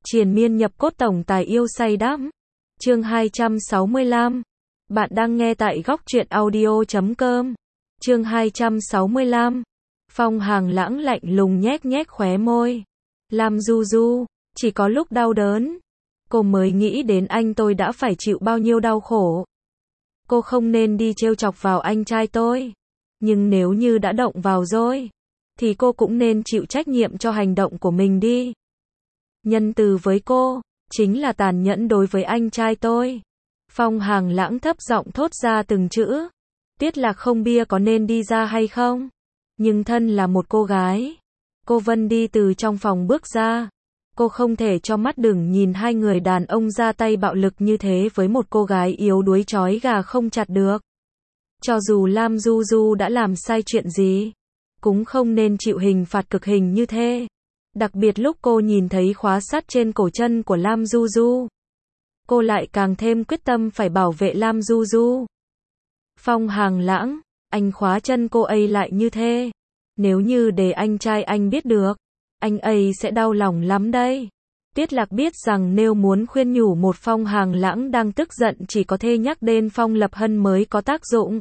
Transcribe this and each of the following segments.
Triền miên nhập cốt tổng tài yêu say đắm. Chương 265. Bạn đang nghe tại góc truyện audio.com. Chương 265. Phong Hàng Lãng lạnh lùng nhếch nhếch khóe môi. Lam Du Du, chỉ có lúc đau đớn, cô mới nghĩ đến anh tôi đã phải chịu bao nhiêu đau khổ. Cô không nên đi trêu chọc vào anh trai tôi. Nhưng nếu như đã động vào rồi, thì cô cũng nên chịu trách nhiệm cho hành động của mình đi. Nhân từ với cô, chính là tàn nhẫn đối với anh trai tôi. Phong Hàng Lãng thấp giọng thốt ra từng chữ. Tiết Lạc không bia có nên đi ra hay không? Nhưng thân là một cô gái. Cô Vân đi từ trong phòng bước ra. Cô không thể cho mắt đừng nhìn hai người đàn ông ra tay bạo lực như thế với một cô gái yếu đuối trói gà không chặt được. Cho dù Lam Du Du đã làm sai chuyện gì, cũng không nên chịu hình phạt cực hình như thế. Đặc biệt lúc cô nhìn thấy khóa sắt trên cổ chân của Lam Du Du, cô lại càng thêm quyết tâm phải bảo vệ Lam Du Du. Phong Hàng Lãng, anh khóa chân cô ấy lại như thế. Nếu như để anh trai anh biết được, anh ấy sẽ đau lòng lắm đây. Tiết Lạc biết rằng nếu muốn khuyên nhủ một Phong Hàng Lãng đang tức giận chỉ có thể nhắc đến Phong Lập Hân mới có tác dụng.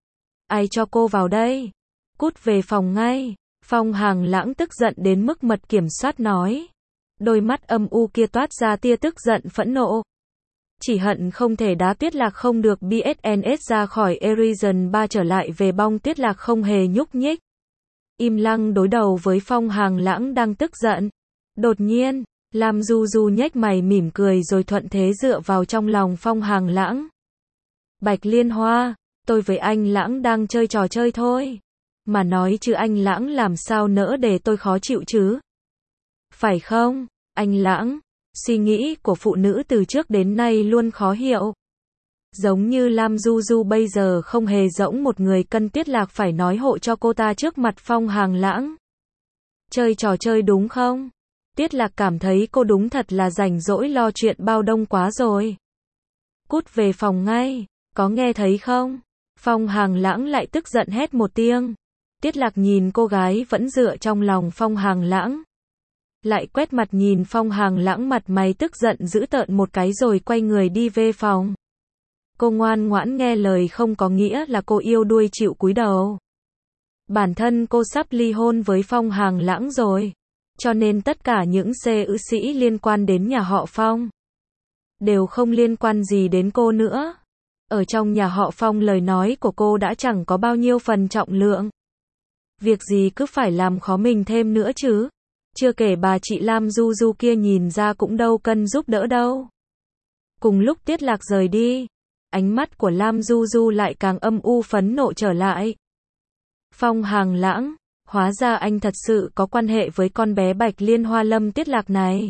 Ai cho cô vào đây? Cút về phòng ngay. Phong Hàng Lãng tức giận đến mức mất kiểm soát nói. Đôi mắt âm u kia toát ra tia tức giận phẫn nộ. Chỉ hận không thể đá Tiết Lạc không được BSNS ra khỏi Erizon 3 trở lại về bong. Tiết Lạc không hề nhúc nhích, im lặng đối đầu với Phong Hàng Lãng đang tức giận. Đột nhiên, Lam Du Du nhếch mày mỉm cười rồi thuận thế dựa vào trong lòng Phong Hàng Lãng. Bạch Liên Hoa, tôi với anh Lãng đang chơi trò chơi thôi. Mà nói chứ anh Lãng làm sao nỡ để tôi khó chịu chứ? Phải không, anh Lãng? Suy nghĩ của phụ nữ từ trước đến nay luôn khó hiểu. Giống như Lam Du Du bây giờ không hề giống một người cân. Tiết Lạc phải nói hộ cho cô ta trước mặt Phong Hàng Lãng. Chơi trò chơi đúng không? Tiết Lạc cảm thấy cô đúng thật là rảnh rỗi lo chuyện bao đông quá rồi. Cút về phòng ngay, có nghe thấy không? Phong Hàng Lãng lại tức giận hét một tiếng. Tiết Lạc nhìn cô gái vẫn dựa trong lòng Phong Hàng Lãng, lại quét mặt nhìn Phong Hàng Lãng mặt mày tức giận dữ tợn một cái rồi quay người đi về phòng. Cô ngoan ngoãn nghe lời không có nghĩa là cô yêu đuôi chịu cúi đầu. Bản thân cô sắp ly hôn với Phong Hàng Lãng rồi, cho nên tất cả những ư sĩ liên quan đến nhà họ Phong đều không liên quan gì đến cô nữa. Ở trong nhà họ Phong lời nói của cô đã chẳng có bao nhiêu phần trọng lượng. Việc gì cứ phải làm khó mình thêm nữa chứ. Chưa kể bà chị Lam Du Du kia nhìn ra cũng đâu cần giúp đỡ đâu. Cùng lúc Tiết Lạc rời đi, ánh mắt của Lam Du Du lại càng âm u phẫn nộ trở lại. Phong Hàng Lãng, hóa ra anh thật sự có quan hệ với con bé Bạch Liên Hoa Lâm Tiết Lạc này.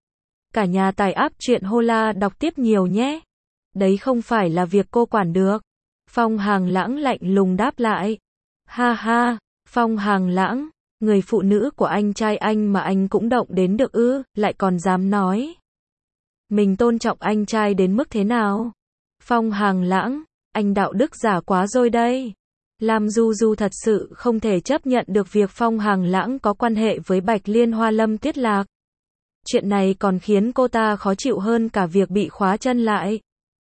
Cả nhà tải app truyện Hola đọc tiếp nhiều nhé. Đấy không phải là việc cô quản được. Phong Hàng Lãng lạnh lùng đáp lại. Ha ha, Phong Hàng Lãng, người phụ nữ của anh trai anh mà anh cũng động đến được ư, lại còn dám nói mình tôn trọng anh trai đến mức thế nào? Phong Hàng Lãng, anh đạo đức giả quá rồi đây. Lam Du Du thật sự không thể chấp nhận được việc Phong Hàng Lãng có quan hệ với Bạch Liên Hoa Lâm Tiết Lạc. Chuyện này còn khiến cô ta khó chịu hơn cả việc bị khóa chân lại.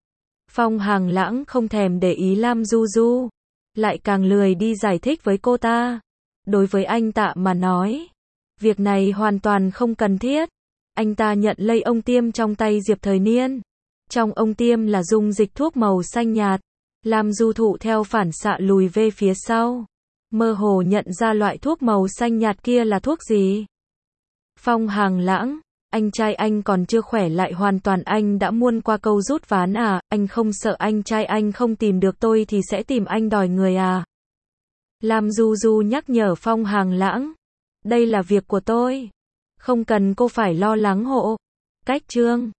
Phong Hàng Lãng không thèm để ý Lam Du Du, lại càng lười đi giải thích với cô ta. Đối với anh ta mà nói, việc này hoàn toàn không cần thiết. Anh ta nhận lấy ông tiêm trong tay Diệp Thời Niên. Trong ông tiêm là dung dịch thuốc màu xanh nhạt. Lam Du Thụ theo phản xạ lùi về phía sau, mơ hồ nhận ra loại thuốc màu xanh nhạt kia là thuốc gì. Phong Hàng Lãng, anh trai anh còn chưa khỏe lại hoàn toàn anh đã muôn qua câu rút ván à? Anh không sợ anh trai anh không tìm được tôi thì sẽ tìm anh đòi người à? Lam Du Du nhắc nhở Phong Hàng Lãng. Đây là việc của tôi, không cần cô phải lo lắng hộ. Cách chương